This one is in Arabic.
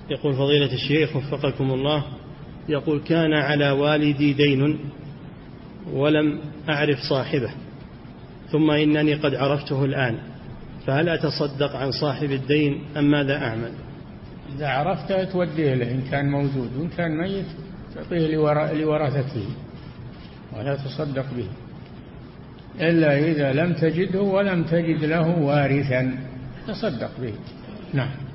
يقول فضيلة الشيخ وفقكم الله، يقول كان على والدي دين ولم أعرف صاحبه، ثم إنني قد عرفته الآن، فهل أتصدق عن صاحب الدين أم ماذا أعمل؟ إذا عرفته توديه له إن كان موجود، وإن كان ميت تعطيه لورثته ولا تصدق به، إلا إذا لم تجده ولم تجد له وارثا تصدق به. نعم.